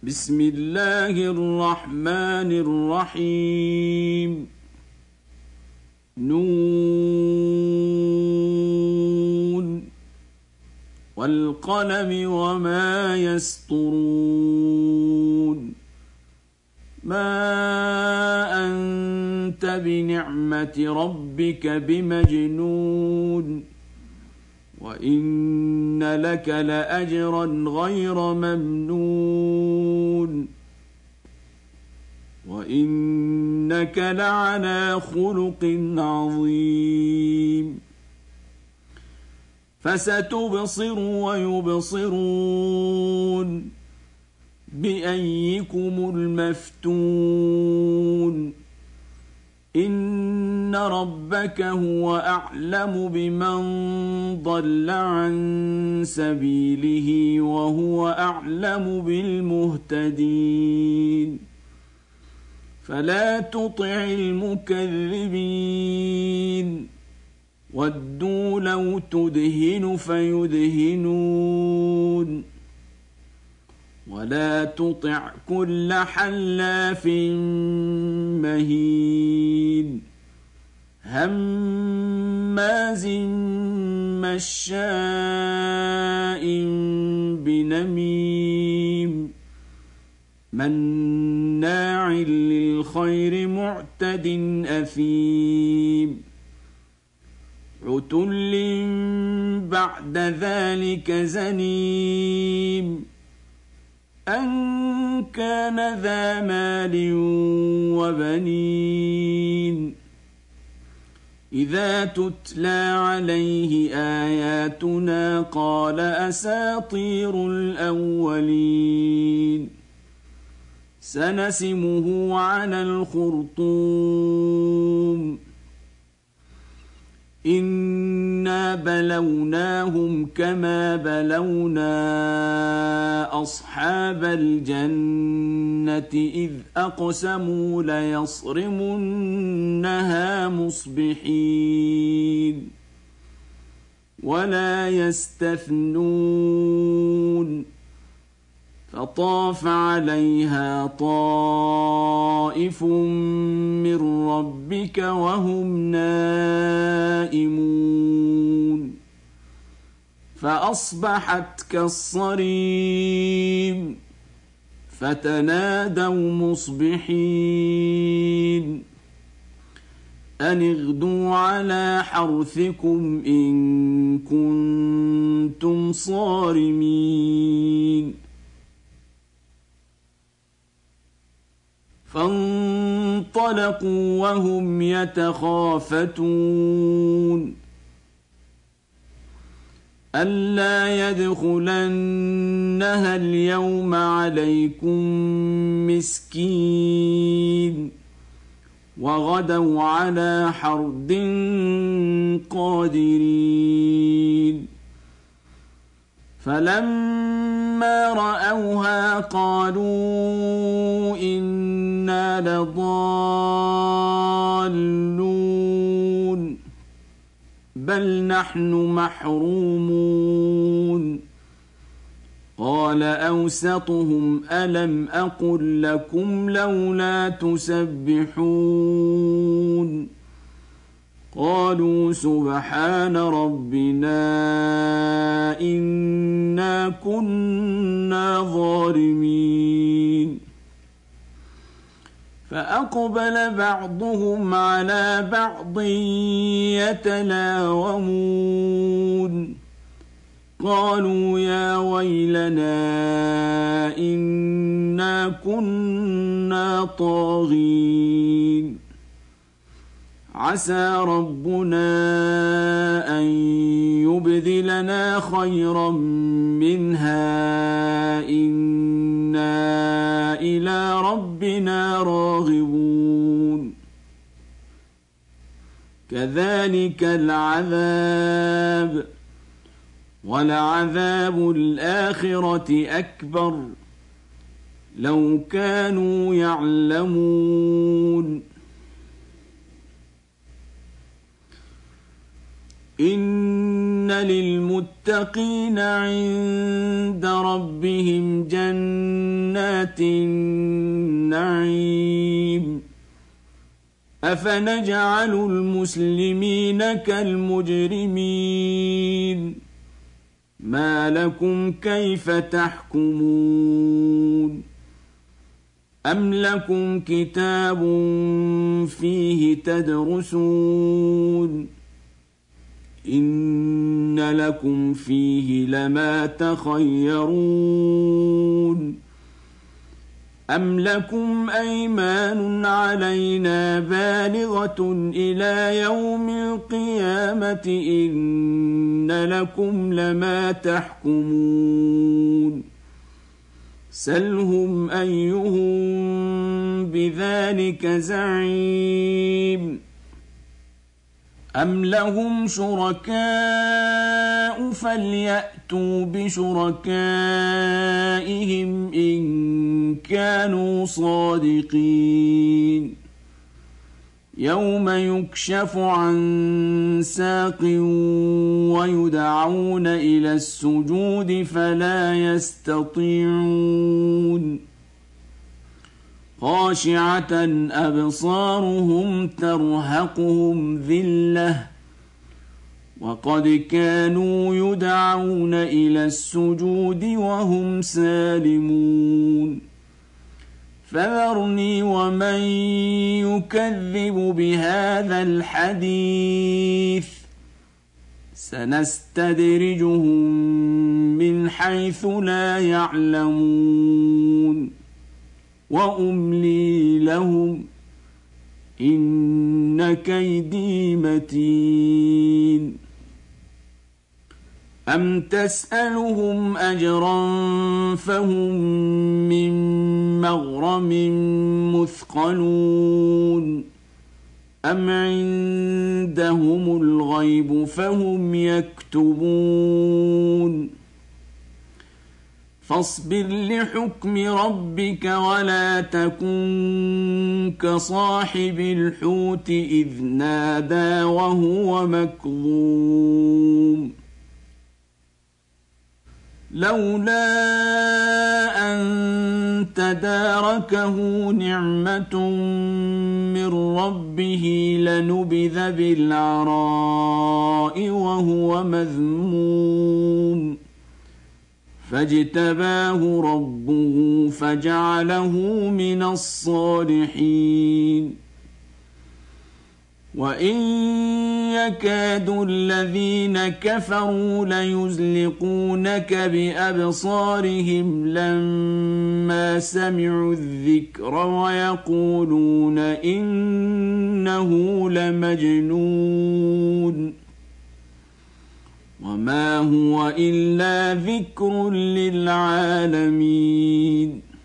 بسم الله الرحمن الرحيم نون والقلم وما يسطرون ما أنت بنعمة ربك بمجنون وإن لك لأجرا غير ممنون وإنك لعلى خلق عظيم فستبصر ويبصرون بأيكم المفتون إن ربك هو أعلم بمن ضل عن سبيله وهو أعلم بالمهتدين فلا تطع المكذبين ودوا لو تدهن فيدهنون ولا تطع كل حلاف مهين هماز مشاء بنميم مناع للخير معتد أثيم عتل بعد ذلك زنيم أن كان ذا مال وبنين إذا تتلى عليه آياتنا قال أساطير الأولين سنسمه على الخرطوم إنا بلوناهم كما بلونا أصحاب الجنة إذ أقسموا ليصرمنها مصبحين ولا يستثنون فطاف عليها طائف من ربك وهم نائمون فأصبحت كالصريم فتنادوا مصبحين أن اغدوا على حرثكم إن كنتم صارمين فانطلقوا وهم يتخافتون ألا يدخلنها اليوم عليكم مسكين وغدوا على حرد قادرين فلما رأوها قالوا إنا لضالون بل نحن محرومون قال أوسطهم ألم أقل لكم لولا تسبحون قالوا سبحان ربنا إنا كنا ظالمين فأقبل بعضهم على بعض يتلاومون قالوا يا ويلنا إنا كنا طاغين عسى ربنا أن يبدلنا خيرا منها إنا إلى ربنا راغبون كذلك العذاب ولعذاب الآخرة أكبر لو كانوا يعلمون إن للمتقين عند ربهم جنات جنات النعيم أفنجعل المسلمين كالمجرمين ما لكم كيف تحكمون أم لكم كتاب فيه تدرسون إن لكم فيه لما تخيرون أم لكم أيمان علينا بالغة إلى يوم القيامة إن لكم لما تحكمون سلهم أيهم بذلك زعيم أم لهم شركاء فليأتوا بشركائهم إن كانوا صادقين يوم يكشف عن ساق ويدعون إلى السجود فلا يستطيعون خاشعة أبصارهم ترهقهم ذلة وقد كانوا يدعون إلى السجود وهم سالمون فذرني ومن يكذب بهذا الحديث سنستدرجهم من حيث لا يعلمون وأملي لهم إن كيدي متين أم تسألهم أجرا فهم من مغرم مثقلون أم عندهم الغيب فهم يكتبون فاصبر لحكم ربك ولا تكن كصاحب الحوت إذ نادى وهو مكظوم لولا أن تداركه نعمة من ربه لنبذ بالعراء وهو مذموم فاجتباه ربه فجعله من الصالحين وإن يكاد الذين كفروا ليزلقونك بأبصارهم لما سمعوا الذكر ويقولون إنه لمجنون وما هو إلا ذكر للعالمين